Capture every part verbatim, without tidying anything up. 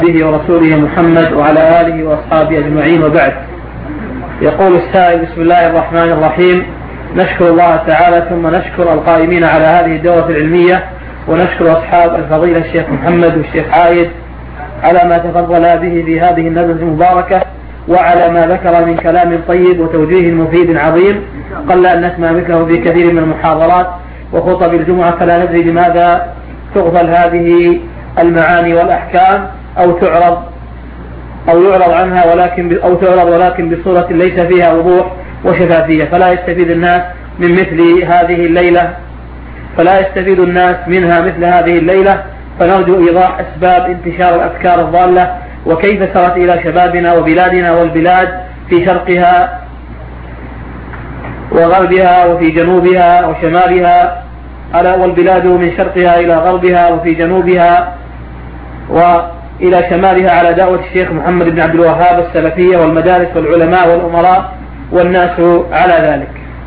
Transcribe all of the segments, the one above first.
به ورسوله محمد وعلى آله وأصحابه أجمعين، وبعد. يقول السائل: بسم الله الرحمن الرحيم، نشكر الله تعالى ثم نشكر القائمين على هذه الدورة العلمية، ونشكر أصحاب الفضيلة الشيخ محمد والشيخ عايد على ما تفضل به في هذه الندوة المباركة، وعلى ما ذكر من كلام طيب وتوجيه مفيد عظيم قل أن نسمع مثله في كثير من المحاضرات وخطب الجمعة، فلا ندري لماذا تغفل هذه المعاني والأحكام أو تعرض أو يعرض عنها ولكن أو تعرض ولكن بصورة ليس فيها وضوح وشفافية، فلا يستفيد الناس من مثل هذه الليلة فلا يستفيد الناس منها مثل هذه الليلة فنرجو إيضاح أسباب انتشار الأفكار الضالة، وكيف سرت إلى شبابنا وبلادنا والبلاد في شرقها وغربها وفي جنوبها وشمالها، والبلاد من شرقها إلى غربها وفي جنوبها وإلى شمالها على دعوة الشيخ محمد بن عبد الوهاب السلفية والمدارس والعلماء والأمراء والناس على ذلك.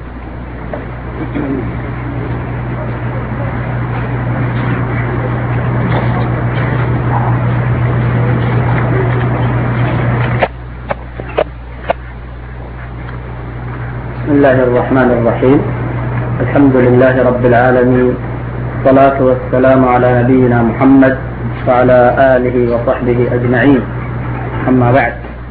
بسم الله الرحمن الرحيم، الحمد لله رب العالمين، والصلاة والسلام على نبينا محمد وعلى آله وصحبه أجمعين، أما بعد.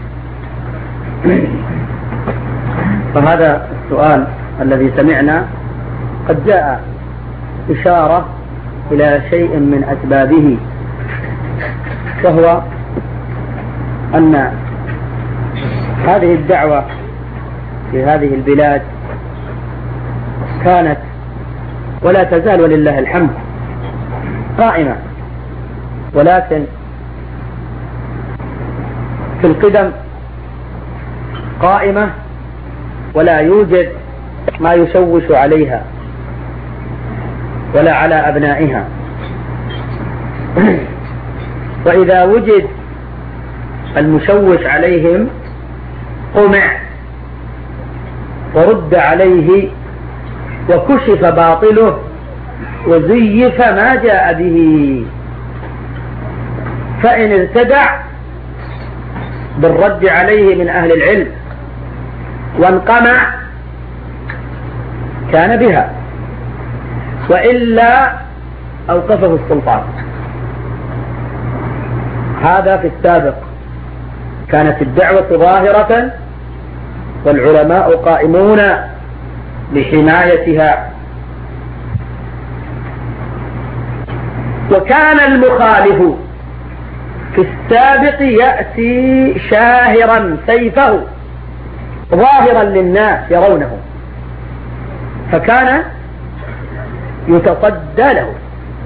فهذا السؤال الذي سمعنا قد جاء إشارة إلى شيء من أسبابه، وهو أن هذه الدعوة في هذه البلاد كانت ولا تزال ولله الحمد قائمة، ولكن في القدم قائمة ولا يوجد ما يشوش عليها ولا على أبنائها، وإذا وجد المشوش عليهم قمع ورد عليه وكشف باطله وزيف ما جاء به، فإن ارتدع بالرد عليه من أهل العلم وانقمع كان بها، وإلا أوقفه السلطان. هذا في السابق كانت الدعوة ظاهرة والعلماء قائمون لحمايتها، وكان المخالف في السابق يأتي شاهرا سيفه ظاهرا للناس يرونه، فكان يتصدى له.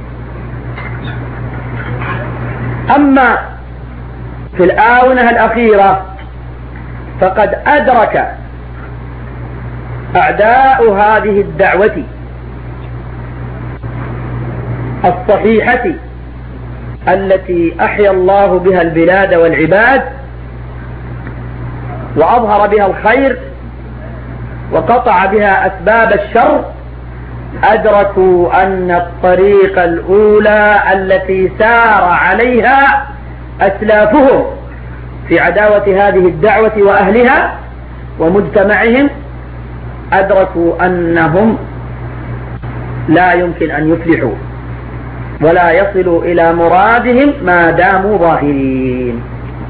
أما في الآونة الأخيرة فقد أدرك أعداء هذه الدعوة الصحيحة التي أحيا الله بها البلاد والعباد وأظهر بها الخير وقطع بها أسباب الشر، أدركوا أن الطريق الأولى التي سار عليها أسلافهم في عداوة هذه الدعوة وأهلها ومجتمعهم، أدركوا أنهم لا يمكن أن يفلحوا ولا يصلوا إلى مرادهم ما داموا ظاهرين،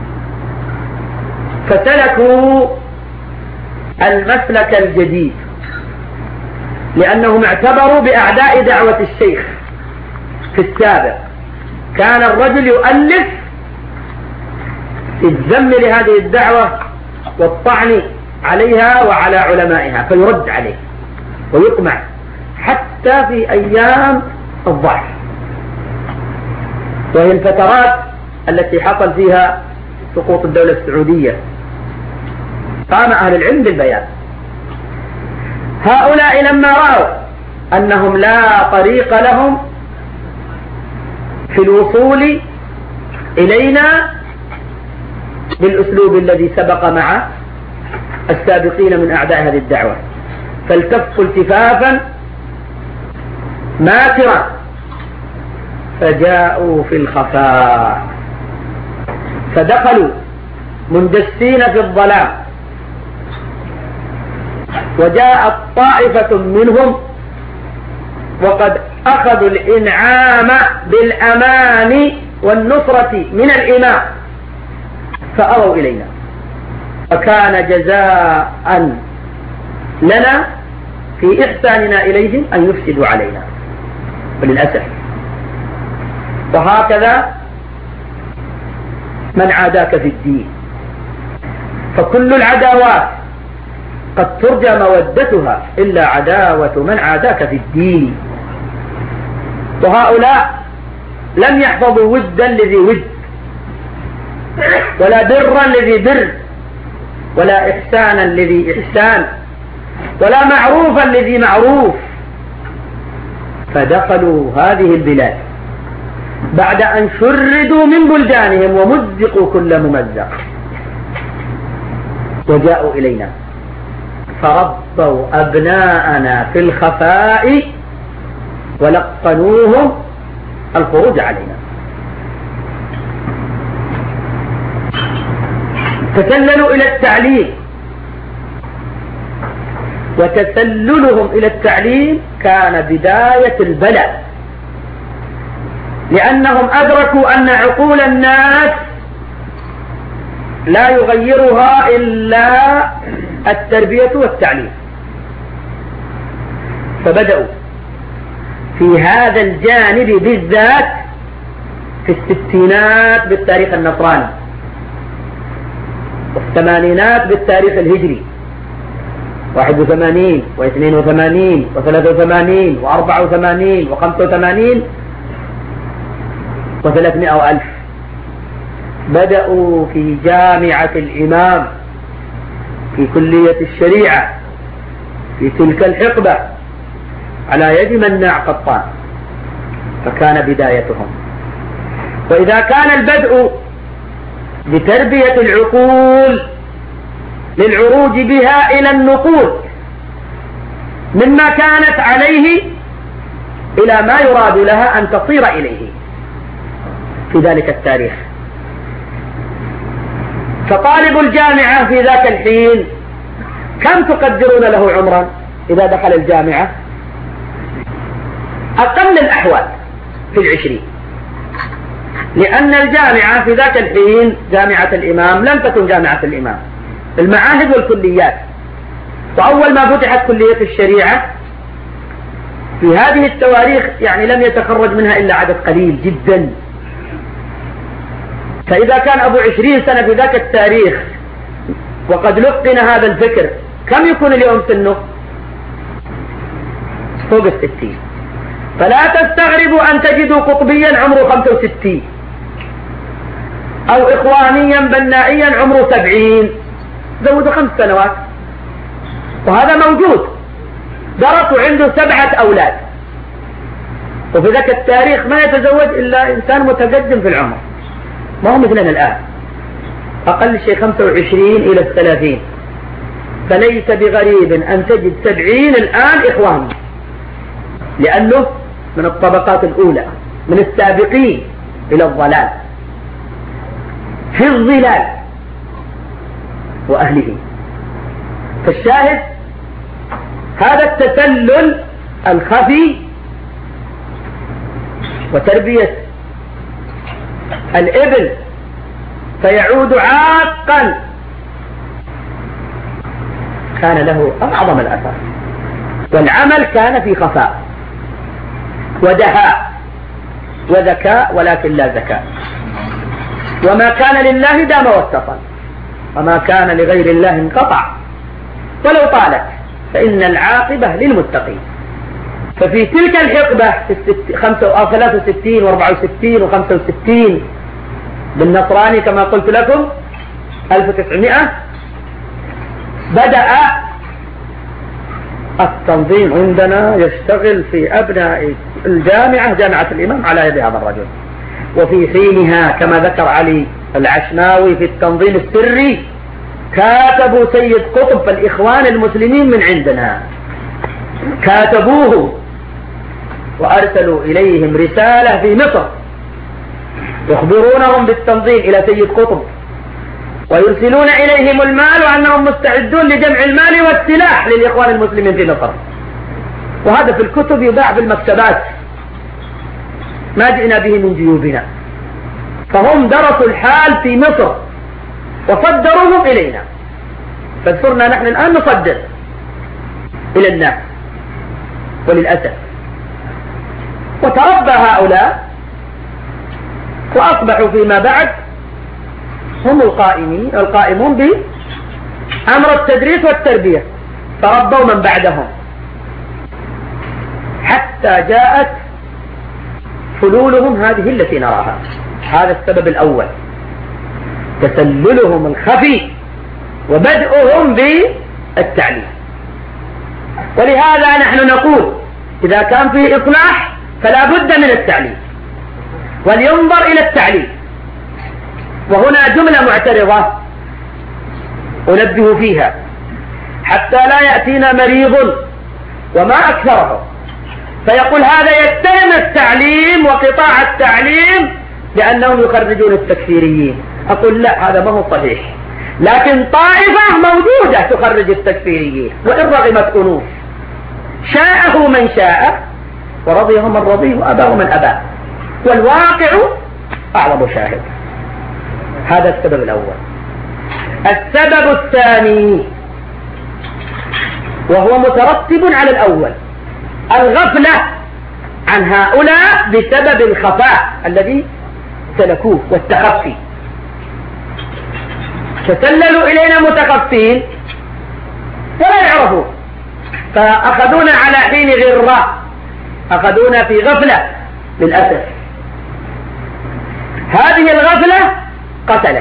فسلكوا المسلك الجديد، لأنهم اعتبروا بأعداء دعوة الشيخ. في السابق كان الرجل يؤلف الذم لهذه الدعوة والطعن عليها وعلى علمائها فيرد عليه ويقمع حتى في أيام الضعف، وهي الفترات التي حصل فيها سقوط الدولة السعودية. قام أهل العلم بالبيان. هؤلاء لما رأوا أنهم لا طريق لهم في الوصول إلينا بالأسلوب الذي سبق مع السابقين من أعداء هذه الدعوة، فالتفوا التفافا ماكرا فجاءوا في الخفاء فدخلوا مندسين في الظلام، وجاءت طائفة منهم وقد أخذوا الإنعام بالأمان والنصرة من الإمام فأووا إلينا، فكان جزاء لنا في إحساننا إليهم أن يفسدوا علينا، وللأسف. وهكذا من عاداك في الدين، فكل العداوات قد ترجى مودتها إلا عداوة من عاداك في الدين. وهؤلاء لم يحفظوا ودا لذي ود، ولا برا لذي بر، ولا إحسانا لذي إحسان، ولا معروفا لذي معروف، فدخلوا هذه البلاد بعد أن شردوا من بلدانهم ومزقوا كل ممزق، وجاءوا إلينا فربوا أبناءنا في الخفاء ولقنوهم الخروج علينا. تسللوا إلى التعليم، وتسللهم إلى التعليم كان بداية البلاء، لأنهم أدركوا أن عقول الناس لا يغيرها إلا التربية والتعليم، فبدأوا في هذا الجانب بالذات في الستينات بالتاريخ النصراني، والثمانينات بالتاريخ الهجري، واحد وثمانين واثنين وثمانين وثلاثة وثمانين وأربعة وثمانين وخمسة وثمانين وثلاثمائة وألف. بدأوا في جامعة الإمام في كلية الشريعة في تلك الحقبة على يد مناع قطان، فكان بدايتهم. وإذا كان البدء بتربية العقول للعروج بها إلى النقول مما كانت عليه إلى ما يراد لها أن تصير إليه في ذلك التاريخ، فطالب الجامعة في ذاك الحين كم تقدرون له عمرا إذا دخل الجامعة؟ أقل الأحوال في العشرين، لأن الجامعة في ذاك الحين جامعة الإمام لم تكن جامعة الإمام، المعاهد والكليات. وأول ما فتحت كلية الشريعة في هذه التواريخ يعني لم يتخرج منها إلا عدد قليل جدا، فإذا كان أبو عشرين سنة في ذاك التاريخ وقد لقن هذا الفكر، كم يكون اليوم سنه؟ فوق الستين. فلا تستغربوا أن تجدوا قطبيا عمره خمسة وستين، أو إخوانيا بنائيا عمره سبعين، زودوا خمس سنوات، وهذا موجود. درس عنده سبعة أولاد، وفي ذاك التاريخ ما يتزوج إلا إنسان متقدم في العمر، ما هو مثلنا الآن، أقل شيء خمسة وعشرين إلى الثلاثين. فليس بغريب أن تجد سبعين الآن إخواني، لأنه من الطبقات الأولى، من السابقين إلى الضلال في الظلال وأهله. فالشاهد هذا التسلل الخفي وتربية الابن فيعود عاقا كان له أعظم الأثر، والعمل كان في خفاء ودهاء وذكاء، ولكن لا ذكاء. وما كان لله دام واتصل، وما كان لغير الله انقطع ولو طالت، فإن العاقبة للمتقين. ففي تلك الحقبة ثلاثة وستين وأربعة وستين وخمسة وستين بالنصراني كما قلت لكم ألف وتسعمائة بدأ التنظيم عندنا يشتغل في أبناء الجامعة، جامعة الإمام، على يد هذا الرجل. وفي حينها كما ذكر علي العشماوي في التنظيم السري كاتبوا سيد قطب فالإخوان المسلمين من عندنا، كاتبوه وأرسلوا إليهم رسالة في مصر يخبرونهم بالتنظيم إلى سيد قطب ويرسلون إليهم المال وأنهم مستعدون لجمع المال والسلاح للإخوان المسلمين في مصر، وهذا في الكتب يباع في المكتبات، ما جئنا به من جيوبنا. فهم درسوا الحال في مصر وصدروهم إلينا، فصرنا نحن الآن نصدر إلى الناس وللأسف. وتربى هؤلاء وأصبحوا فيما بعد هم القائمين القائمون بأمر التدريس والتربية، تربوا من بعدهم حتى جاءت حلولهم هذه التي نراها. هذا السبب الأول، تسللهم الخفي وبدءهم بالتعليم. ولهذا نحن نقول إذا كان فيه إصلاح فلا بد من التعليم، ولينظر إلى التعليم. وهنا جملة معترضة أنبه فيها حتى لا يأتينا مريض وما أكثره فيقول هذا يتهم التعليم وقطاع التعليم لأنهم يخرجون التكفيريين. أقول لا، هذا ما هو صحيح، لكن طائفة موجودة تخرج التكفيريين وإن رغمت أنوف، شاءه من شاء ورضيه من رضيه وأباه من أباه، والواقع أعظم شاهد. هذا السبب الأول. السبب الثاني وهو مترتب على الأول، الغفلة عن هؤلاء بسبب الخفاء الذي سلكوه والتخفي. تسللوا إلينا متخفين ولا يعرفوا، فأخذونا على حين غرة، أخذونا في غفلة للأسف. هذه الغفلة قتلت،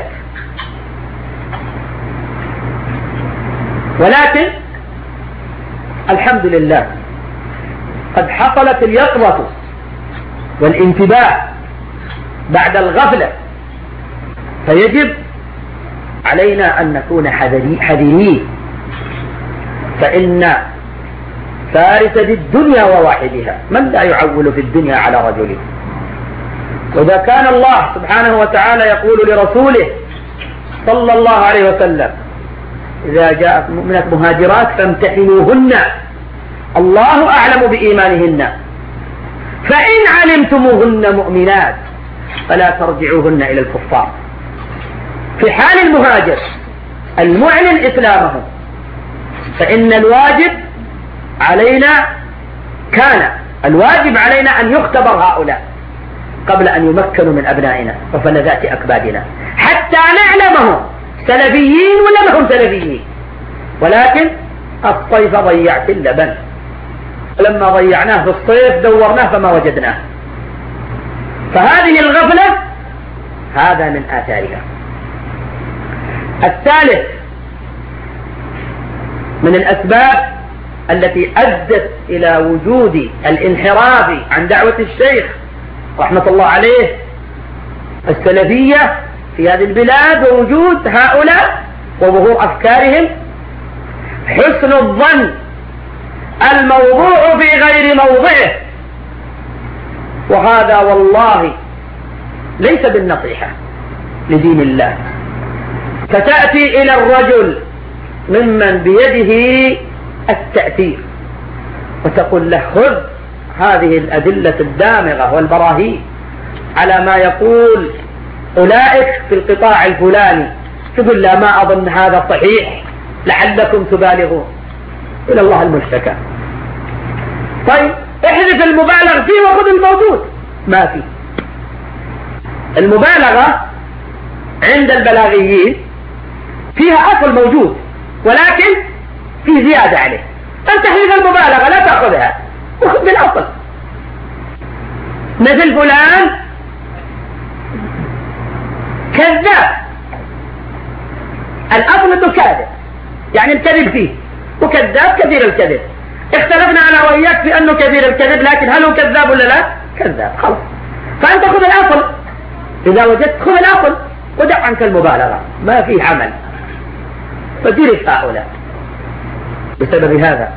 ولكن الحمد لله قد حصلت اليقظة والانتباه بعد الغفلة، فيجب علينا أن نكون حذرين، فإن فارس الدنيا وواحدها من لا يعول في الدنيا على رجله. وإذا كان الله سبحانه وتعالى يقول لرسوله صلى الله عليه وسلم إذا جاءت مؤمنات مهاجرات فامتحنوهن الله أعلم بإيمانهن فإن علمتموهن مؤمنات فلا ترجعوهن إلى الكفار. في حال المهاجر المعلن إسلامه فإن الواجب علينا كان الواجب علينا أن يختبر هؤلاء قبل أن يمكنوا من أبنائنا وفلذات أكبادنا حتى نعلمهم سلفيين ولا ما هم سلفيين. ولكن الصيف ضيعت اللبن، لما ضيعناه في الصيف دورناه فما وجدناه. فهذه الغفلة هذا من آثارها. الثالث من الأسباب التي أدت إلى وجود الانحراف عن دعوة الشيخ رحمة الله عليه السلفية في هذه البلاد ووجود هؤلاء وظهور أفكارهم حسن الظن الموضوع في غير موضعه، وهذا والله ليس بالنصيحة لدين الله. فتأتي إلى الرجل ممن بيده التأثير وتقول له خذ هذه الأدلة الدامغة والبراهين على ما يقول أولئك في القطاع الفلاني، تقول لا ما أظن هذا صحيح لعلكم تبالغون، إلى الله المشتكى. طيب احذف المبالغ فيه وخذ الموجود، ما فيه. المبالغة عند البلاغيين فيها أصل موجود ولكن في زيادة عليه، أن تحذف المبالغة لا تأخذها وخذ بالأصل. مثل فلان كذاب، الأصل أنه كاذب يعني الكذب فيه، وكذاب كثير الكذب. اختلفنا أنا وإياك في أنه كثير الكذب، لكن هل هو كذاب ولا لا؟ كذاب خلاص. فأنت خذ الأصل، إذا وجدت خذ الأصل ودع عنك المبالغة، ما في عمل. فدرس هؤلاء بسبب هذا.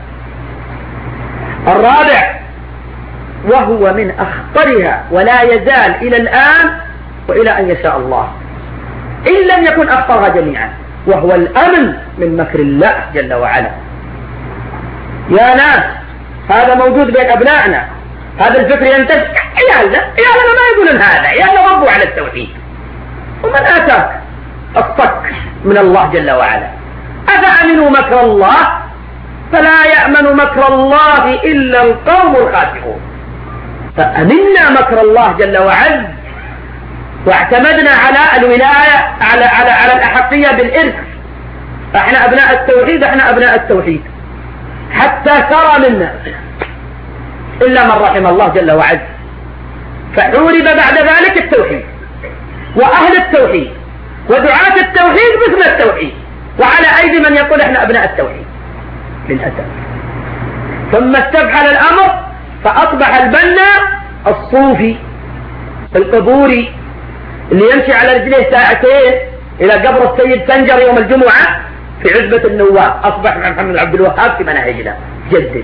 الرابع وهو من أخطرها ولا يزال إلى الآن وإلى أن يشاء الله إن لم يكن أخطرها جميعا، وهو الأمن من مكر الله جل وعلا. يا ناس، هذا موجود بين أبنائنا، هذا الفكر ينتج. عيالنا عيالنا ما يقولون هذا، عيالنا ربوا على التوحيد. ومن آتاك الصك من الله جل وعلا؟ أفأمنوا مكر الله فلا يأمن مكر الله إلا القوم الخاسرون. فأمنا مكر الله جل وعلا واعتمدنا على الولاية، على على على الأحقية بالإرث. احنا أبناء التوحيد، احنا أبناء التوحيد حتى سرى منا إلا من رحم الله جل وعلا. فعورب بعد ذلك التوحيد وأهل التوحيد ودعاة التوحيد مثل التوحيد، وعلى أيدي من يقول احنا أبناء التوحيد للأسف. ثم استفحل الأمر فأصبح البنا الصوفي القبوري اللي يمشي على رجليه ساعتين إلى قبر السيد سنجر يوم الجمعة في عزبة النواب، أصبح مع محمد عبد الوهاب في مناهجنا جدد.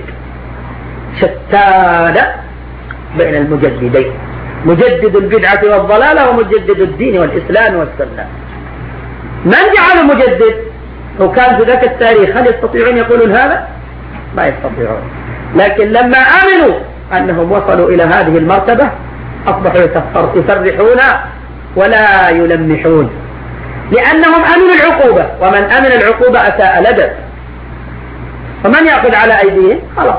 شتان بين المجددين، مجدد البدعة والضلالة ومجدد الدين والإسلام والسنة. من جعله مجدد؟ وكان في ذاك التاريخ هل يستطيعون يقولون هذا؟ ما يستطيعون. لكن لما آمنوا أنهم وصلوا إلى هذه المرتبة أصبحوا يسرحون ولا يلمحون، لأنهم أمنوا العقوبة، ومن أمن العقوبة أساء الأدب. فمن يأخذ على أيديهم؟ خلاص.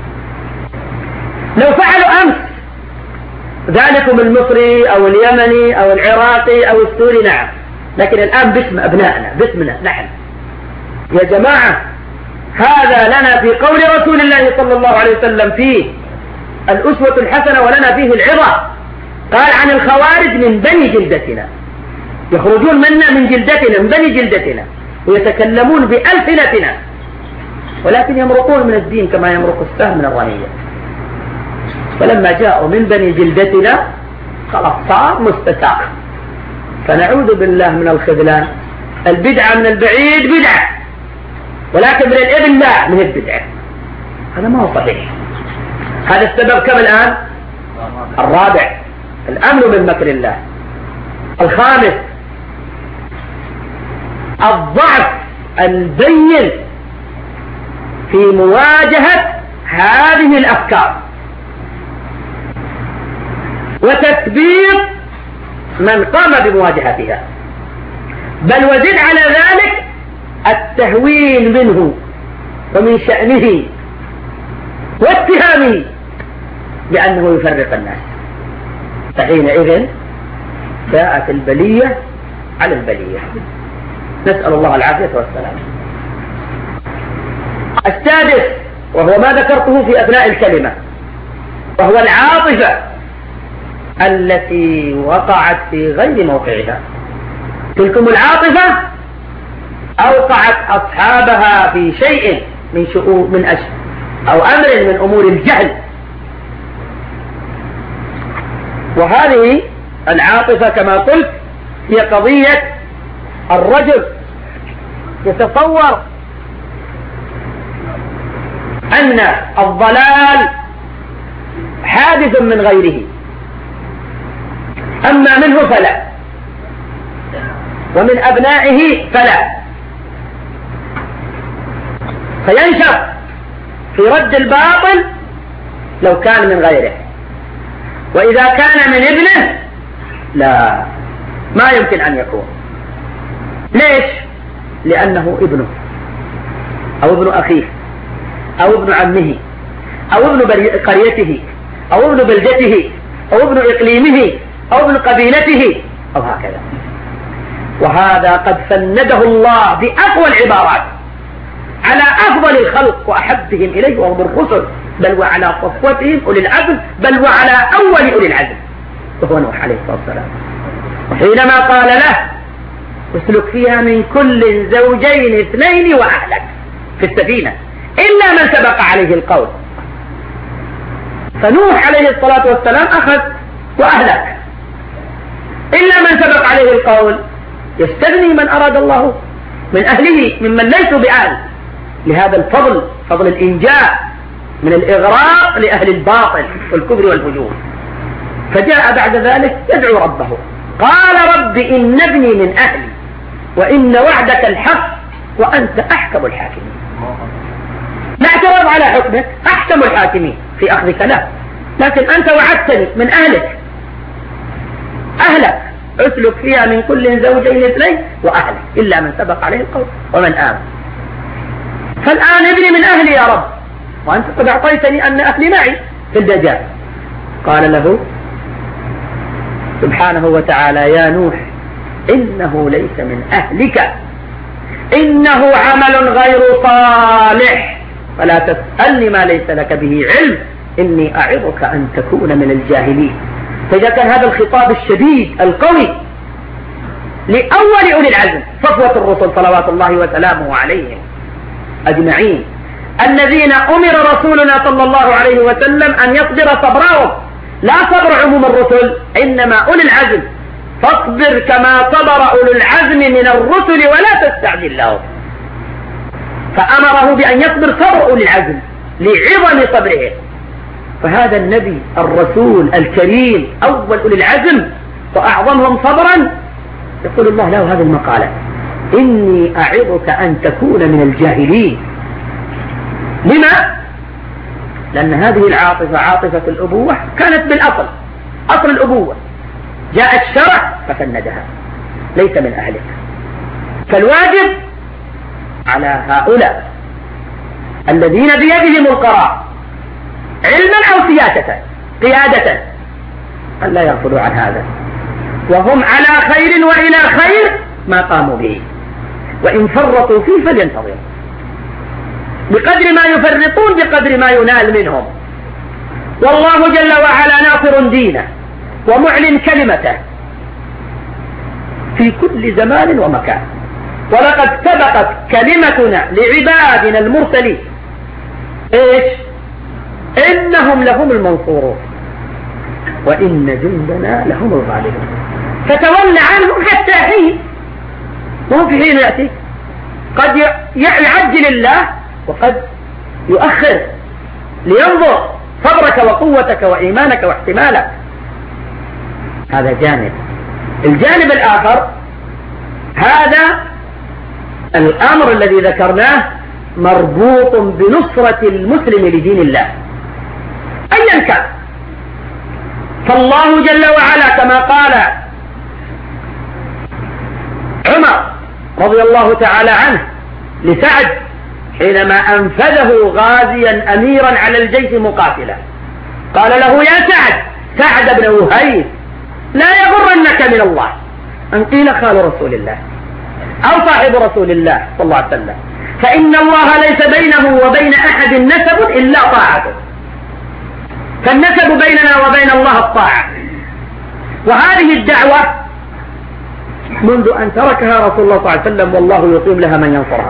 لو فعلوا أمس ذلكم المصري أو اليمني أو العراقي أو السوري نعم، لكن الآن باسم أبنائنا، باسمنا نحن. يا جماعة، هذا لنا في قول رسول الله صلى الله عليه وسلم فيه الأسوة الحسنة ولنا فيه العظة. قال عن الخوارج من بني جلدتنا، يخرجون منا من جلدتنا، من بني جلدتنا، ويتكلمون بألسنتنا، ولكن يمرقون من الدين كما يمرق السهم من الرمية. فلما جاءوا من بني جلدتنا خلاص صار مستساغ. فنعوذ بالله من الخذلان. البدعة من البعيد بدعة، ولكن من الابن لا، من البدعة. هذا ما هو صحيح. هذا السبب كم الآن؟ الرابع، الأمن من مكر الله. الخامس، الضعف البين في مواجهة هذه الأفكار وتثبيت من قام بمواجهتها، بل وزد على ذلك التهوين منه ومن شأنه واتهامه بأنه يفرق الناس. فحينئذ جاءت البلية على البلية، نسأل الله العافية والسلام. السادس، وهو ما ذكرته في أثناء الكلمة، وهو العاطفة التي وقعت في غير موقعها. تلكم العاطفة أوقعت أصحابها في شيء من شؤون من أشياء أو أمر من أمور الجهل. وهذه العاطفة كما قلت هي قضية الرجل يتصور أن الضلال حادث من غيره، أما منه فلا، ومن أبنائه فلا، فينشر في رد الباطل لو كان من غيره، وإذا كان من ابنه لا، ما يمكن أن يكون. ليش؟ لأنه ابنه أو ابن أخيه أو ابن عمه أو ابن قريته أو ابن بلدته أو ابن إقليمه أو ابن قبيلته أو هكذا. وهذا قد فنده الله بأقوى العبارات على أفضل الخلق وأحبهم إليه وهم الرسل، بل وعلى صفوتهم أولي العزم، بل وعلى أول أولي العزم وهو نوح عليه الصلاة والسلام. وحينما قال له اسلك فيها من كل زوجين اثنين وأهلك في السفينة إلا من سبق عليه القول. فنوح عليه الصلاة والسلام أخذ وأهلك، إلا من سبق عليه القول يستثني من أراد الله من أهله ممن ليسوا بأهل لهذا الفضل، فضل الإنجاء من الإغراق لأهل الباطل والكفر والفجور. فجاء بعد ذلك يدعو ربه قال رب إن ابني من أهلي وإن وعدك الحق وأنت أحكم الحاكمين. لا اعتراض على حكمك، أحكم الحاكمين في أخذ كلام، لكن أنت وعدتني من أهلك، أهلك اسلك فيها من كل زوجين اثنين وأهلك إلا من سبق عليه القول ومن آمن. فالآن ابني من أهلي يا رب، وأنت قد أعطيتني أن أهلي معي في الدجال. قال له سبحانه وتعالى يا نوح إنه ليس من أهلك إنه عمل غير صالح فلا تسألني ما ليس لك به علم إني أعظك أن تكون من الجاهلين. فإذا كان هذا الخطاب الشديد القوي لأول أولي العزم صفوة الرسل صلوات الله وسلامه عليهم أجمعين، الذين أمر رسولنا صلى الله عليه وسلم أن يصبر صبرهم، لا صبر عموم الرسل إنما أولي العزم، فاصبر كما صبر أولو العزم من الرسل ولا تستعجل لهم. فأمره بأن يصبر صبر أولي العزم لعظم صبره. فهذا النبي الرسول الكريم أول أولي العزم وأعظمهم صبرا يقول الله له هذه المقالة إني أعظك أن تكون من الجاهلين. لما؟ لأن هذه العاطفة عاطفة الأبوة كانت بالأصل أصل الأبوة، جاء الشرع فسندها، ليس من أهلك. فالواجب على هؤلاء الذين بيدهم القرار علما أو سياسة قيادة أن لا يغفلوا عن هذا، وهم على خير وإلى خير ما قاموا به، وإن فرطوا فيه فلينتظروا بقدر ما يفرطون بقدر ما ينال منهم. والله جل وعلا ناصر دينه ومعلن كلمته في كل زمان ومكان، ولقد سبقت كلمتنا لعبادنا المرسلين ايش؟ انهم لهم المنصورون وان جندنا لهم الغالبون. فتولى عنهم حتى حين، وهو في حين يأتي قد يعجل الله وقد يؤخر لينظر صبرك وقوتك وإيمانك واحتمالك. هذا جانب. الجانب الآخر هذا الأمر الذي ذكرناه مربوط بنصرة المسلم لدين الله أيا كان. فالله جل وعلا كما قال عمر رضي الله تعالى عنه لسعد حينما أنفذه غازيا أميرا على الجيش مقاتلا، قال له يا سعد سعد بن وهيب لا يغرنك من الله أن قيل خال رسول الله أو صاحب رسول الله صلى الله عليه وسلم، فإن الله ليس بينه وبين أحد نسب إلا طاعته، فالنسب بيننا وبين الله الطاعة. وهذه الدعوة منذ أن تركها رسول الله صلى الله عليه وسلم والله يقيم لها من ينصرها،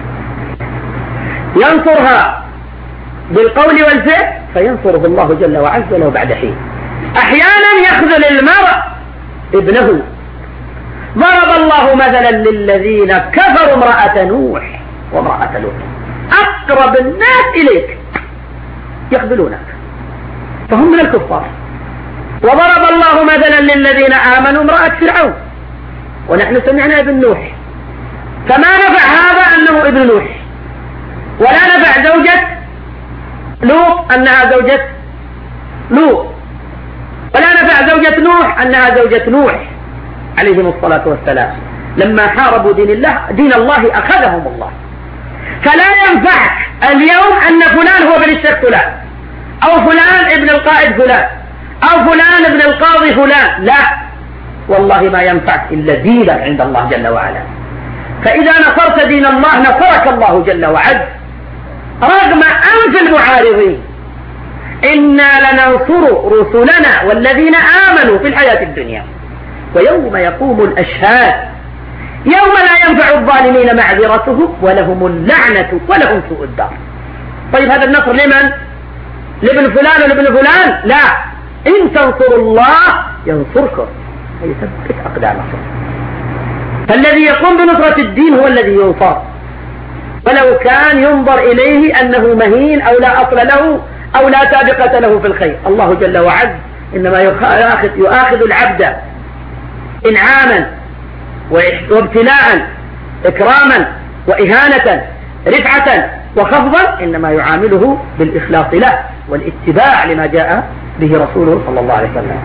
ينصرها بالقول والفعل فينصره الله جل وعز له بعد حين. أحيانا يخذل المرء ابنه. ضرب الله مثلا للذين كفروا امرأة نوح وامرأة لوط أقرب الناس إليك يخذلونك فهم من الكفار. وضرب الله مثلا للذين آمنوا امرأة فرعون ونحن سمعنا ابن نوح، فما نفع هذا أنه ابن نوح، ولا نفع زوجة لوط أنها زوجة لوط، ولا نفع زوجة نوح أنها زوجة نوح عليهم الصلاة والسلام. لما حاربوا دين الله دين الله أخذهم الله. فلا ينفعك اليوم أن فلان هو ابن الشيخ فلان أو فلان ابن القائد فلان أو فلان ابن القاضي فلان، لا والله ما ينفعك إلا دينك عند الله جل وعلا. فإذا نصرت دين الله نصرك الله جل وعز رغم أنف المعارضين. إنا لننصر رسلنا والذين آمنوا في الحياة الدنيا ويوم يقوم الأشهاد يوم لا ينفع الظالمين معذرتهم ولهم اللعنة ولهم سوء الدار. طيب هذا النصر لمن؟ لابن فلان ولابن فلان؟ لا، إن تنصروا الله ينصركم ويثبت أقدامكم. فالذي يقوم بنصرة الدين هو الذي ينصر، ولو كان ينظر إليه أنه مهين أو لا أصل له أو لا سابقة له في الخير. الله جل وعز إنما يؤاخذ, يؤاخذ العبد إنعاما وابتلاء، إكراما وإهانة، رفعة وخفضا، إنما يعامله بالإخلاص له والاتباع لما جاء به رسوله صلى الله عليه وسلم.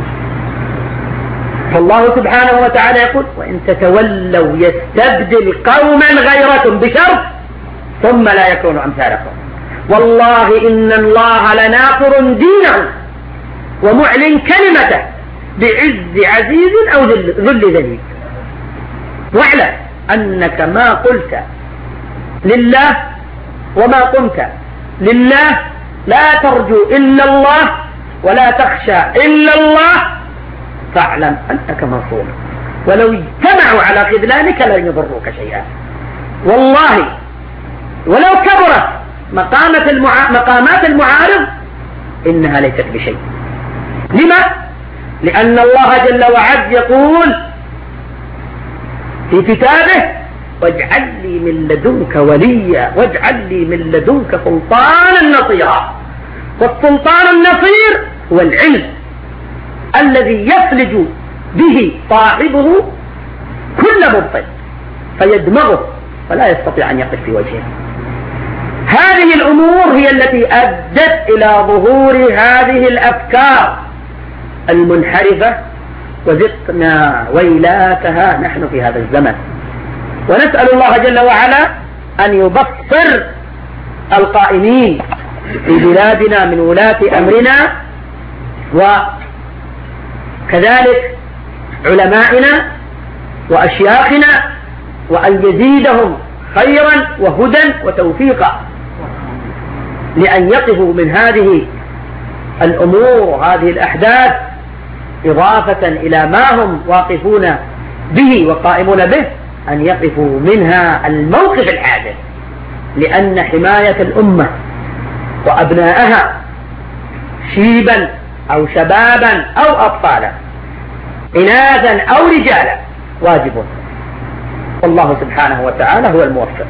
فالله سبحانه وتعالى يقول: وإن تتولوا يستبدل قوما غيركم بشرط ثم لا يكونوا أمثالكم والله إن الله لناصر دينه ومعلن كلمته بعز عزيز أو ذل ذليل. واعلم أنك ما قلت لله وما قمت لله لا ترجو إلا الله ولا تخشى إلا الله، فاعلم أنك منصور، ولو اجتمعوا على خذلانك لن يضروك شيئا. والله ولو كبرت مقامات المع... مقامات المعارض إنها ليست بشيء. لما؟ لأن الله جل وعز يقول في كتابه: واجعل لي من لدنك وليا واجعل لي من لدنك سلطانا نصيرا. والسلطان النصير هو العلم الذي يفلج به صاحبه كل مبطل فيدمغه فلا يستطيع أن يقف في وجهه. هذه الأمور هي التي أدت إلى ظهور هذه الأفكار المنحرفة، وذقنا ويلاتها نحن في هذا الزمن. ونسأل الله جل وعلا أن يبصر القائمين في بلادنا من ولاة أمرنا وكذلك علمائنا وأشياخنا، وأن يزيدهم خيرا وهدى وتوفيقا لأن يقفوا من هذه الأمور وهذه الأحداث، إضافة إلى ما هم واقفون به وقائمون به، أن يقفوا منها الموقف الحادث، لأن حماية الأمة وأبنائها شيبا أو شبابا أو أطفالا، إناثا أو رجالا، واجب. والله سبحانه وتعالى هو الموفق.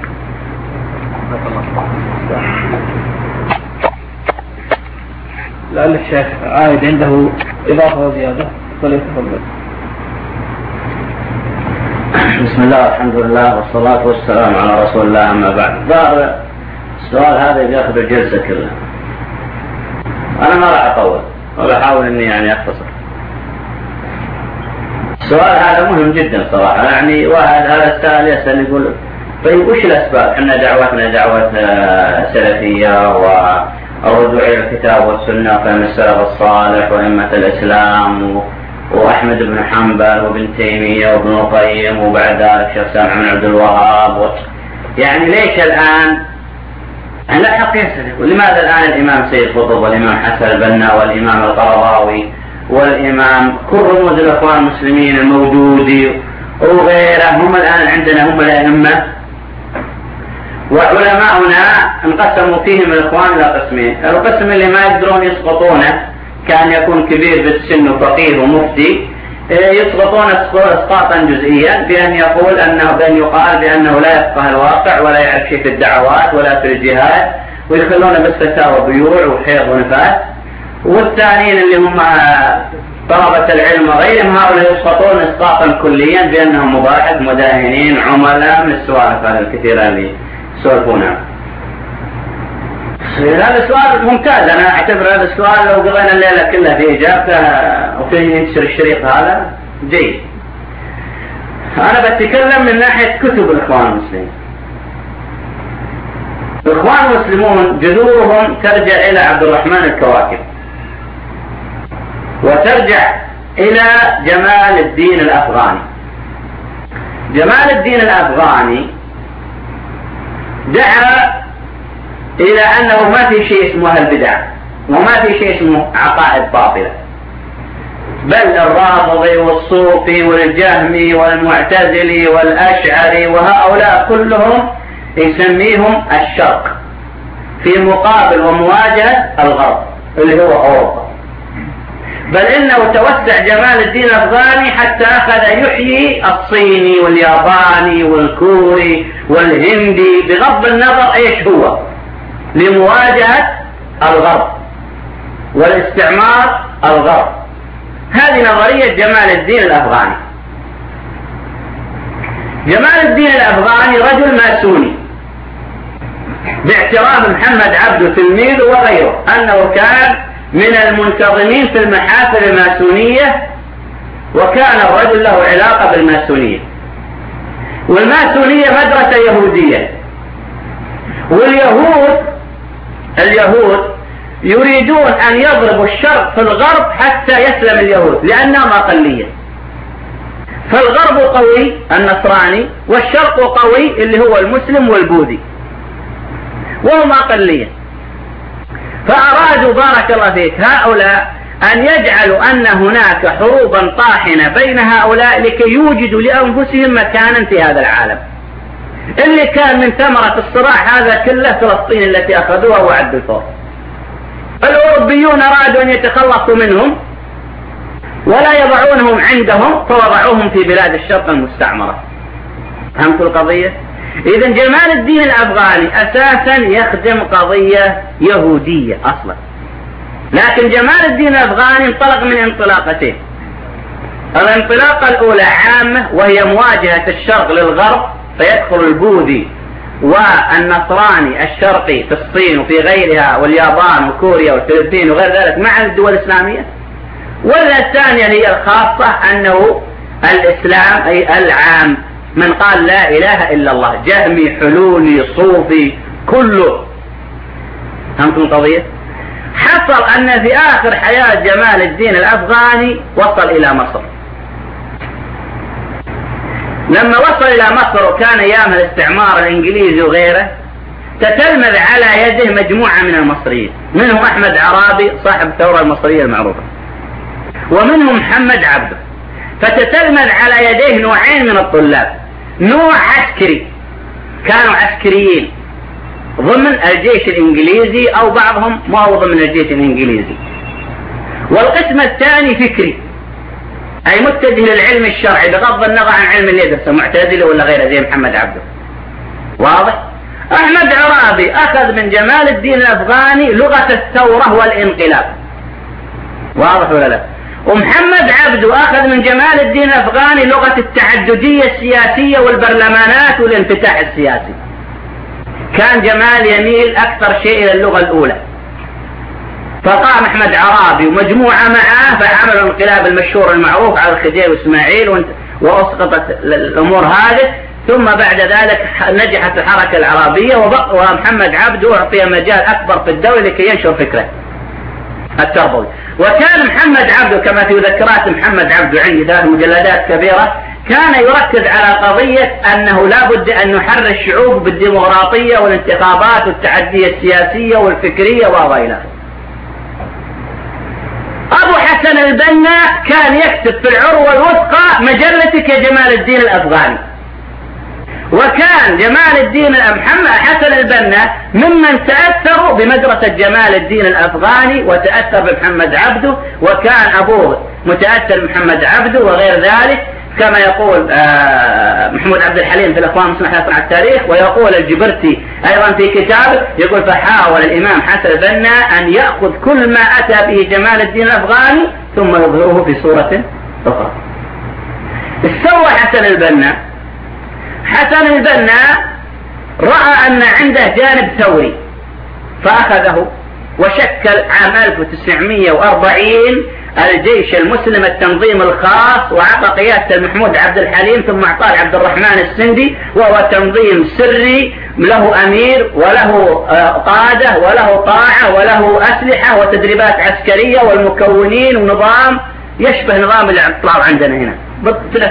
لعل الشيخ عايد عنده إضافة وزيادة، فليتفضل. بسم الله والحمد لله والصلاة والسلام على رسول الله، أما بعد. ظاهر السؤال هذا يأخذ الجلسة كلها، أنا ما راح أطول وبحاول إني يعني أختصر. السؤال هذا مهم جدا صراحة. يعني واحد هذا السائل يسأل يقول: طيب وش الأسباب؟ إحنا دعوتنا دعوة سلفية والرجوع إلى الكتاب والسنة وفهم السلف الصالح وأئمة الإسلام وأحمد بن حنبل وابن تيمية وابن القيم وبعد ذلك شيخ سامع بن عبد الوهاب و... يعني ليش الآن لا حق يسأل ولماذا الآن الإمام سيد قطب والإمام حسن البنا والإمام القرضاوي والإمام كل رموز الأخوان المسلمين الموجود وغيره هم الآن عندنا هم الأئمة، وعلماؤنا انقسموا فيهم الإخوان إلى قسمين. القسم اللي ما يقدرون يسقطونه، كان يكون كبير بالسن وفقيه ومفتي، يسقطون اسقاطا جزئيا بأن يقول أنه بأن يقال بأنه لا يفقه الواقع ولا يعرف شيء في الدعوات ولا في الجهاد، ويخلونه بس فتاوى بيوع وحيض ونفاس. والثانيين اللي هم طلبة العلم وغيرهم، هؤلاء يسقطون اسقاطا كليا بأنهم مباحث مداهنين عملاء من السوالف هذه الكثيرة اللي يسولفونها. هذا السؤال ممتاز، أنا أعتبر هذا السؤال لو قضينا الليلة كلها في إجابته وفي ينشر الشريط هذا جيد. أنا بتكلم من ناحية كتب الإخوان المسلمين. الإخوان المسلمون جذورهم ترجع إلى عبد الرحمن الكواكب، وترجع إلى جمال الدين الأفغاني. جمال الدين الأفغاني دعا إلى أنه ما في شيء اسمه البدع وما في شيء اسمه عقائد باطلة، بل الرافضي والصوفي والجهمي والمعتزلي والأشعري وهؤلاء كلهم يسميهم الشرق في مقابل ومواجهة الغرب اللي هو أوروبا. بل إنه توسع جمال الدين الأفغاني حتى أخذ يحيي الصيني والياباني والكوري والهندي بغض النظر إيش هو، لمواجهة الغرب والاستعمار الغرب. هذه نظرية جمال الدين الأفغاني. جمال الدين الأفغاني رجل ماسوني باعتراف محمد عبده تلميذه وغيره أنه كان من المنتظمين في المحافل الماسونية، وكان الرجل له علاقة بالماسونية، والماسونية مدرسة يهودية، واليهود اليهود يريدون أن يضربوا الشرق في الغرب حتى يسلم اليهود لأنهم أقلية. فالغرب قوي النصراني، والشرق قوي اللي هو المسلم والبوذي، وهم أقلية. فأرادوا بارك الله فيك هؤلاء أن يجعلوا أن هناك حروبا طاحنة بين هؤلاء لكي يوجدوا لأنفسهم مكانا في هذا العالم. اللي كان من ثمرة الصراع هذا كله فلسطين التي أخذوها وعد الفور. الأوروبيون أرادوا أن يتخلصوا منهم ولا يضعونهم عندهم، فوضعوهم في بلاد الشرق المستعمرة. فهمت القضية؟ إذن جمال الدين الأفغاني أساسا يخدم قضية يهودية أصلا، لكن جمال الدين الأفغاني انطلق من انطلاقتين. الانطلاقة الأولى عامة وهي مواجهة الشرق للغرب، فيدخل البوذي والنصراني الشرقي في الصين وفي غيرها واليابان وكوريا والفلبين وغير ذلك مع الدول الإسلامية. والثانية هي الخاصة أنه الإسلام أي العام، من قال لا إله إلا الله، جهمي حلولي صوفي كله. فهمتم القضية؟ حصل أن في آخر حياة جمال الدين الأفغاني وصل إلى مصر. لما وصل إلى مصر وكان أيام الاستعمار الإنجليزي وغيره، تتلمذ على يده مجموعة من المصريين، منهم أحمد عرابي صاحب الثورة المصرية المعروفة، ومنهم محمد عبده. فتتلمذ على يديه نوعين من الطلاب، نوع عسكري كانوا عسكريين ضمن الجيش الإنجليزي أو بعضهم ما هو ضمن الجيش الإنجليزي، والقسم الثاني فكري أي متجه للعلم الشرعي بغض النظر عن علم اللي يدرسه، معتزلي ولا غيره زي محمد عبده. واضح؟ أحمد عرابي أخذ من جمال الدين الأفغاني لغة الثورة والانقلاب. واضح ولا لا؟ ومحمد عبده أخذ من جمال الدين الأفغاني لغة التعددية السياسية والبرلمانات والانفتاح السياسي. كان جمال يميل أكثر شيء إلى اللغة الأولى، فقام أحمد عرابي ومجموعة معه فعملوا الانقلاب المشهور المعروف على الخديوي وإسماعيل وأسقطت الأمور هذه. ثم بعد ذلك نجحت الحركة العربية، ومحمد عبده أعطي مجال أكبر في الدولة لكي ينشر فكره التربوي. وكان محمد عبده كما في ذكرات محمد عبده عندي ذات مجلدات كبيرة، كان يركز على قضية أنه لا بد أن نحرر الشعوب بالديمقراطية والانتخابات والتعدية السياسية والفكرية وغيرها. أبو حسن البنا كان يكتب في العروة الوثقى مجلتك يا جمال الدين الأفغاني، وكان جمال الدين محمد حسن البنا ممن تأثروا بمدرسة جمال الدين الأفغاني وتأثر بمحمد عبده، وكان أبوه متأثر بمحمد عبده وغير ذلك، كما يقول محمود عبد الحليم في الأخوان المسلمين على التاريخ، ويقول الجبرتي أيضا في كتابه يقول: فحاول الإمام حسن البنا أن يأخذ كل ما أتى به جمال الدين الأفغاني ثم يظهره في صورة أخرى. استوى حسن البنا حسن البنا رأى أن عنده جانب ثوري فأخذه، وشكل عام ألف وتسعمئة وأربعين الجيش المسلم التنظيم الخاص، وعطى قيادة محمود عبد الحليم ثم أعطاه عبد الرحمن السندي، وهو تنظيم سري له أمير وله قادة وله طاعة وله أسلحة وتدريبات عسكرية والمكونين ونظام يشبه نظام الاعتراض عندنا هنا بالضبط.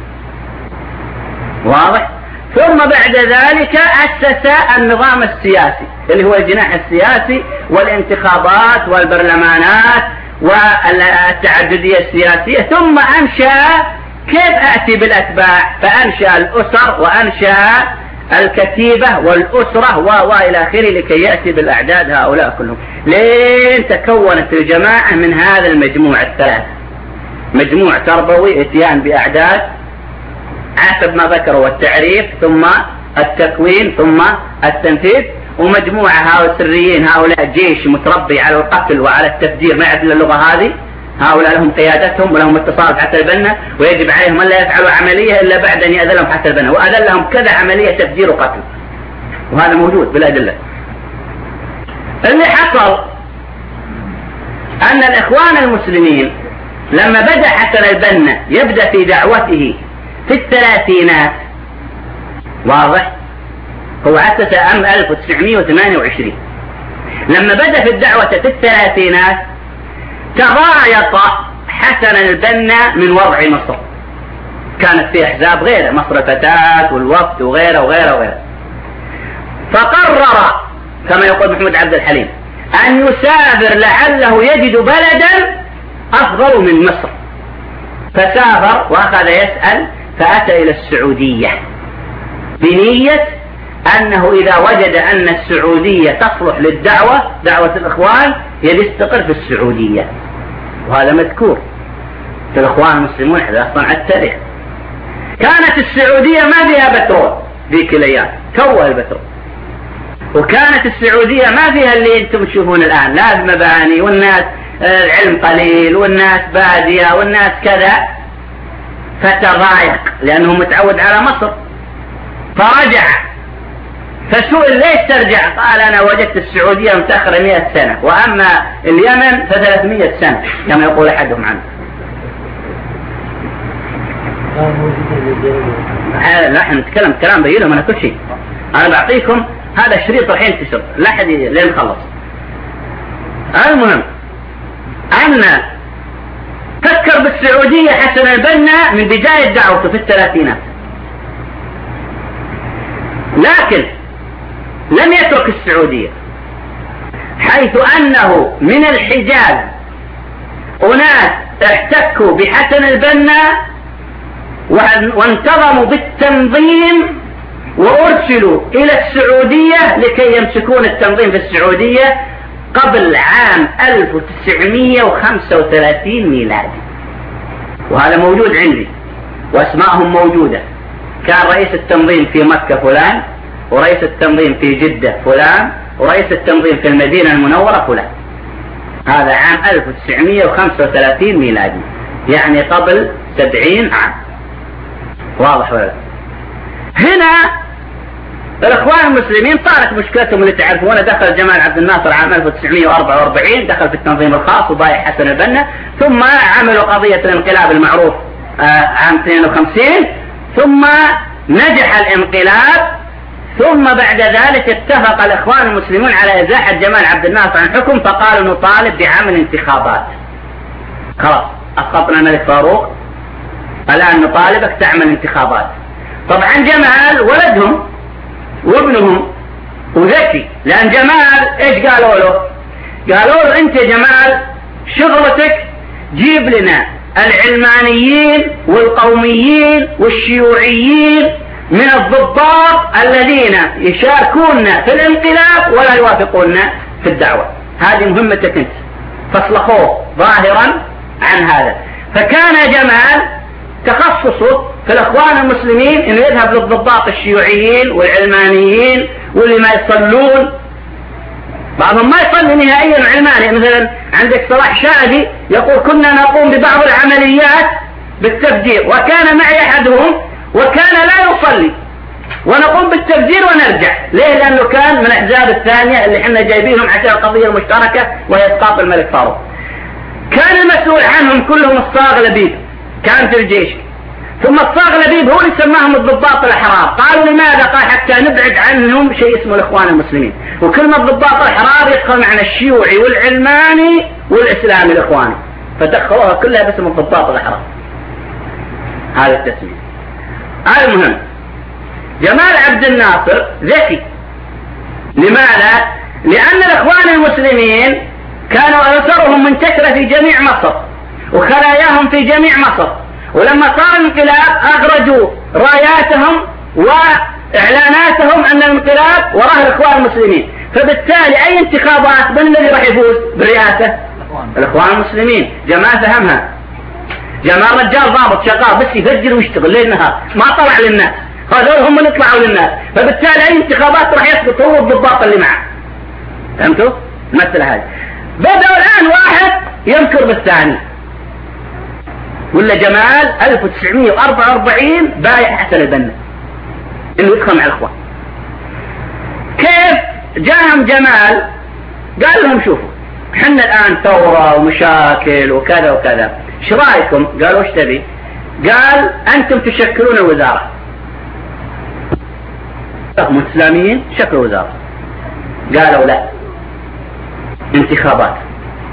واضح؟ ثم بعد ذلك أسس النظام السياسي اللي هو الجناح السياسي والانتخابات والبرلمانات والتعددية السياسية، ثم أنشأ كيف أتي بالأتباع، فأنشأ الأسر وأنشأ الكتيبة والأسرة وإلى آخره لكي يأتي بالأعداد هؤلاء كلهم، لين تكونت الجماعة من هذا المجموع الثلاث: مجموع تربوي اتيان بأعداد حسب ما ذكروا والتعريف ثم التكوين ثم التنفيذ، ومجموعة هؤلاء سريين، هؤلاء جيش متربي على القتل وعلى التفجير ما يعرف إلا اللغة هذه، هؤلاء لهم قيادتهم ولهم اتصال حتى البنا، ويجب عليهم أن لا يفعلوا عملية إلا بعد أن يأذن لهم حتى البنا، وأذن لهم كذا عملية تفجير وقتل، وهذا موجود بالأدلة. اللي حصل أن الإخوان المسلمين لما بدأ حسن البنا يبدأ في دعوته في الثلاثينات، واضح، هو أسس عام ألف وتسعمائة وثمانية وعشرين، لما بدأ في الدعوة في الثلاثينات تضايق حسن البنا من وضع مصر، كانت في أحزاب غيره، مصر الفتاة والوفد وغيره وغيره وغيره، فقرر كما يقول محمود عبد الحليم أن يسافر لعله يجد بلدا أفضل من مصر، فسافر وأخذ يسأل، فأتى إلى السعودية بنية أنه إذا وجد أن السعودية تصلح للدعوة، دعوة الإخوان، يستقر في السعودية، وهذا مذكور في الإخوان المسلمون حتى صنع التاريخ. كانت السعودية ما فيها بترول ذيك الأيام، توه البترول، وكانت السعودية ما فيها اللي أنتم تشوفون الآن، لا مباني، والناس العلم قليل، والناس بادية، والناس كذا، فتضايق لأنه متعود على مصر، فرجع، فسئل ليش ترجع؟ قال أنا وجدت السعودية متأخرة مئة سنة، وأما اليمن فثلاثمائة سنة كما يقول أحدهم عنه. لا احنا نتكلم كلام بينهم، أنا كل شيء أنا بعطيكم هذا الشريط راح ينتشر لا أحد لين نخلص. المهم أن فكر بالسعودية حسن البنا من بداية دعوته في الثلاثينات، لكن لم يترك السعودية، حيث أنه من الحجاز أناس احتكوا بحسن البنا وانتظموا بالتنظيم وأرسلوا إلى السعودية لكي يمسكون التنظيم في السعودية قبل عام ألف وتسعمائة وخمسة وثلاثين ميلادي، وهذا موجود عندي وأسماءهم موجودة. كان رئيس التنظيم في مكة فلان، ورئيس التنظيم في جدة فلان، ورئيس التنظيم في المدينة المنورة فلان. هذا عام ألف وتسعمائة وخمسة وثلاثين ميلادي، يعني قبل سبعين عام، واضح ولا؟ هنا الإخوان المسلمين صارت مشكلتهم اللي تعرفونها، دخل جمال عبد الناصر عام ألف وتسعمائة وأربعة وأربعين، دخل في التنظيم الخاص وبايع حسن البنا، ثم عملوا قضية الانقلاب المعروف عام اثنين وخمسين، ثم نجح الانقلاب، ثم بعد ذلك اتفق الإخوان المسلمون على إزاحة جمال عبد الناصر عن الحكم، فقالوا نطالب بعمل انتخابات. خلاص أسقطنا الملك فاروق، الآن نطالبك تعمل انتخابات. طبعا جمال ولدهم وابنهم وذكي، لأن جمال إيش قالوا له؟ قالوا له أنت جمال شغلتك جيب لنا العلمانيين والقوميين والشيوعيين من الضباط الذين يشاركوننا في الانقلاب ولا يوافقوننا في الدعوة، هذه مهمتك أنت. فاصلخوه ظاهرا عن هذا، فكان جمال تخصصه في الإخوان المسلمين إنه يذهب للضباط الشيوعيين والعلمانيين واللي ما يصلون، بعضهم ما يصلي نهائيا علماني. مثلا عندك صلاح شادي يقول كنا نقوم ببعض العمليات بالتفجير، وكان معي أحدهم وكان لا يصلي، ونقوم بالتفجير ونرجع. ليه؟ لأنه كان من الأحزاب الثانية اللي احنا جايبينهم عشان القضية المشتركة وهي إسقاط الملك فاروق. كان المسؤول عنهم كلهم الصاغ لبيب، كان في الجيش، ثم الصاغ لبيب هو اللي سماهم الضباط الأحرار. قالوا لماذا؟ قال حتى نبعد عنهم شيء اسمه الإخوان المسلمين، وكلمة الضباط الأحرار يدخل معنى الشيوعي والعلماني والإسلامي الإخواني، فدخلوها كلها باسم الضباط الأحرار، هذا التسمية. المهم جمال عبد الناصر ذكي. لماذا؟ لأن الإخوان المسلمين كانوا أثرهم منتشرة في جميع مصر وخلاياهم في جميع مصر، ولما صار الانقلاب أخرجوا راياتهم وإعلاناتهم أن الانقلاب وراه الإخوان المسلمين، فبالتالي أي انتخابات من الذي راح يفوز بالرئاسة؟ الإخوان المسلمين. جمال فهمها، جمال رجال ضابط شغال بس يفجر ويشتغل ليل نهار، ما طلع للناس، هذول هم اللي يطلعوا للناس، فبالتالي أي انتخابات راح يسقط هو الضباط اللي معه. فهمتوا؟ مثل هذا. بدأوا الآن واحد يمكر بالثاني، ولا جمال ألف وتسعمائة وأربعة وأربعين بايع حسن البنا انه يدخل مع الاخوان. كيف جاهم جمال قال لهم شوفوا حنا الان ثورة ومشاكل وكذا وكذا، ايش رايكم؟ قالوا ايش تبي؟ قال انتم تشكلون الوزارة، هم اسلاميين شكلوا وزارة. قالوا لا، انتخابات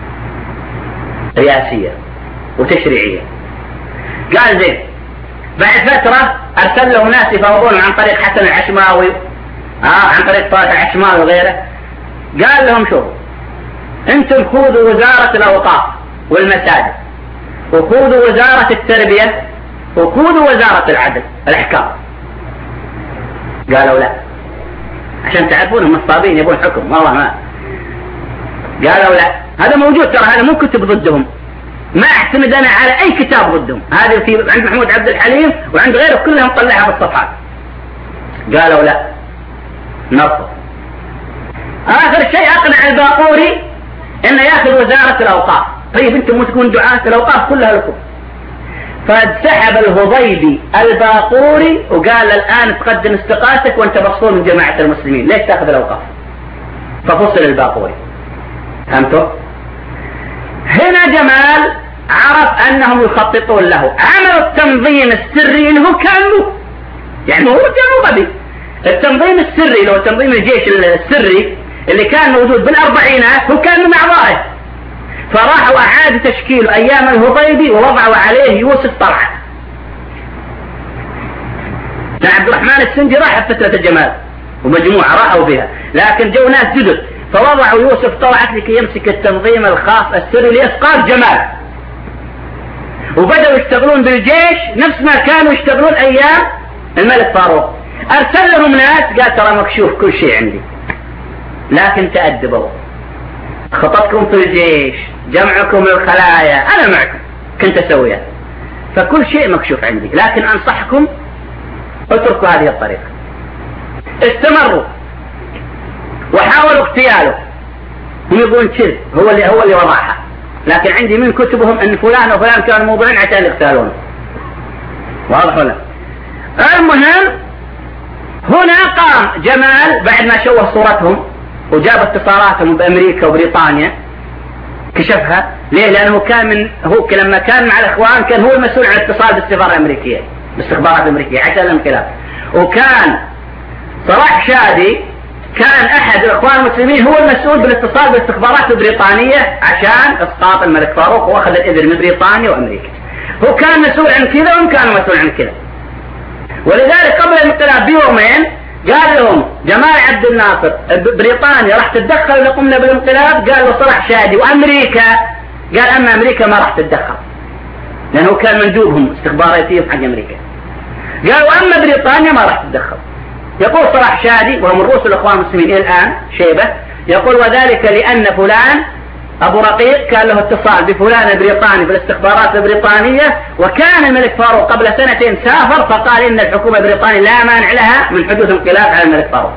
رئاسية وتشريعية. قال زين. بعد فترة ارسل له ناس يفاوضون عن طريق حسن العشماوي آه عن طريق طارق العشماوي وغيره. قال لهم شوفوا انتم خذوا وزارة الاوقاف والمساجد، وخذوا وزارة التربية، وخذوا وزارة العدل الاحكام. قالوا لا، عشان تعرفون نصابين يبون حكم والله ما. قالوا لا، هذا موجود ترى، هذا مو كتب ضدهم، ما اعتمد انا على اي كتاب ضدهم، هذا في عند محمود عبد الحليم وعند غيره كلهم طلعها بالصفحات. قالوا لا، نرفض. اخر شيء اقنع الباقوري انه ياخذ وزارة الاوقاف. طيب انتم مو تكون دعاة الاوقاف كلها لكم. فسحب الهضيبي الباقوري وقال الان تقدم استقالتك وانت مفصول من جماعة المسلمين، ليش تاخذ الاوقاف؟ ففصل الباقوري. فهمتوا؟ هنا جمال عرف انهم يخططون له، عملوا التنظيم السري اللي هو كان له، يعني هو كان غبي. التنظيم السري اللي هو تنظيم الجيش السري اللي كان موجود بالاربعينات هو كان من اعضائه. فراحوا اعادوا تشكيله ايام الهضيبي ووضعوا عليه يوسف طلعت. عبد الرحمن السنجي راح فترة الجمال ومجموعة راحوا بها، لكن جو ناس جدد فوضعوا يوسف طلعت لكي يمسك التنظيم الخاص السري لإسقاط جمال. وبدأوا يشتغلون بالجيش نفس ما كانوا يشتغلون أيام الملك فاروق. أرسل لهم ناس قال ترى مكشوف كل شيء عندي، لكن تأدبوا، خططكم في الجيش، جمعكم الخلايا أنا معكم كنت أسويها، فكل شيء مكشوف عندي، لكن أنصحكم اتركوا هذه الطريقة. استمروا وحاولوا اغتياله، هم يقولون كذب، هو اللي هو اللي وضعها، لكن عندي من كتبهم ان فلان وفلان كانوا موضوعين عشان يغتالونه. واضح ولا؟ المهم هنا قام جمال بعد ما شوه صورتهم وجاب اتصالاتهم بامريكا وبريطانيا، كشفها. ليه؟ لانه كان من هو لما كان مع الاخوان كان هو المسؤول عن الاتصال بالسفاره الامريكيه، بالاستخبارات الامريكيه عشان الانقلاب. وكان صلاح شادي كان احد الاخوان المسلمين هو المسؤول بالاتصال بالاستخبارات البريطانية عشان اسقاط الملك فاروق، واخذ الاذن من بريطانيا وامريكا. هو كان مسؤول عن كذا وهم كانوا مسؤول عن كذا. ولذلك قبل الانقلاب بيومين قال لهم جمال عبد الناصر بريطانيا راح تتدخل اذا قمنا بالانقلاب، قال له صلاح شادي وامريكا، قال اما امريكا ما راح تتدخل لانه كان مندوبهم استخباراتي حق امريكا، قال واما بريطانيا ما راح تتدخل. يقول صلاح شادي وهو من رؤوس الاخوان المسلمين الى الان شيبه، يقول وذلك لان فلان ابو رقيق كان له اتصال بفلان البريطاني بالاستخبارات البريطانيه، وكان الملك فاروق قبل سنتين سافر فقال ان الحكومه البريطانيه لا مانع لها من حدوث انقلاب على الملك فاروق.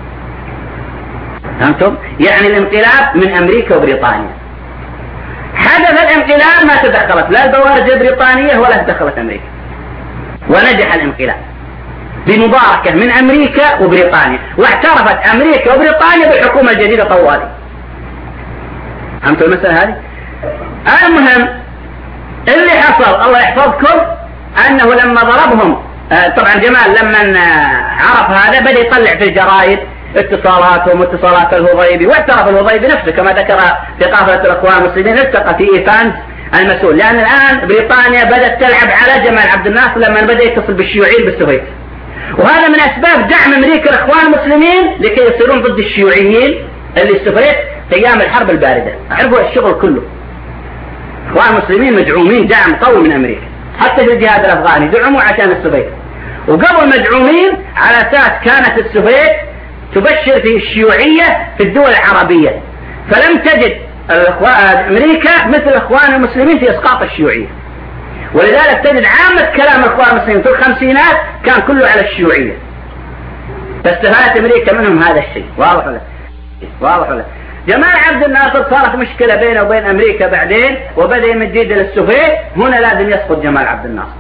فهمتم؟ يعني الانقلاب من امريكا وبريطانيا. حدث الانقلاب ما تدخلت لا البوارج البريطانيه ولا تدخلت امريكا، ونجح الانقلاب بمباركة من أمريكا وبريطانيا، واعترفت أمريكا وبريطانيا بالحكومة الجديدة طوالي. فهمتوا المسألة هذه؟ المهم اللي حصل الله يحفظكم أنه لما ضربهم طبعا جمال لما عرف هذا بدأ يطلع في الجرائد اتصالاتهم واتصالات الهضيبي، واعترف الهضيبي نفسه كما ذكر في قافلة الأخوان المسلمين التقى في إيفانز المسؤول، لأن الآن بريطانيا بدأت تلعب على جمال عبد الناصر لما بدأ يتصل بالشيوعيين بالسوفيت، وهذا من أسباب دعم أمريكا الأخوان المسلمين لكي يصيرون ضد الشيوعيين اللي السوفيت أيام الحرب الباردة. عرفوا الشغل كله. الأخوان المسلمين مدعومين دعم قوي من أمريكا، حتى في الجهاد الأفغاني دعموا عشان السوفيت، وقبل مدعومين على أساس كانت السوفيت تبشر في الشيوعية في الدول العربية، فلم تجد أمريكا مثل الأخوان المسلمين في إسقاط الشيوعية. ولذلك تجد عامة كلام الأخوان المسلمين في الخمسينات كان كله على الشيوعية، فاستفادت أمريكا منهم هذا الشيء. واضح ولا؟ واضح ولا؟ جمال عبد الناصر صارت مشكلة بينه وبين أمريكا بعدين وبدأ يمد يده للسوفيت، هنا لازم يسقط جمال عبد الناصر.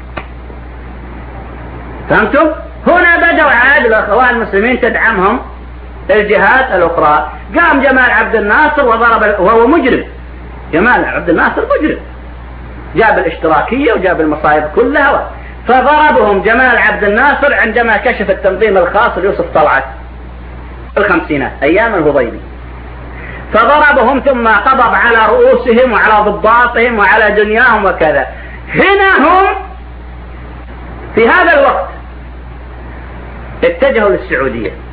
فهمتم؟ هنا بدأوا عاد الأخوان المسلمين تدعمهم الجهات الأخرى. قام جمال عبد الناصر وضرب، وهو مجرم، جمال عبد الناصر مجرم، جاب الاشتراكية وجاب المصايب كلها، فضربهم جمال عبد الناصر عندما كشف التنظيم الخاص ليوسف طلعت في الخمسينات أيام الهضيبي، فضربهم ثم قبض على رؤوسهم وعلى ضباطهم وعلى دنياهم وكذا. هنا هم في هذا الوقت اتجهوا للسعودية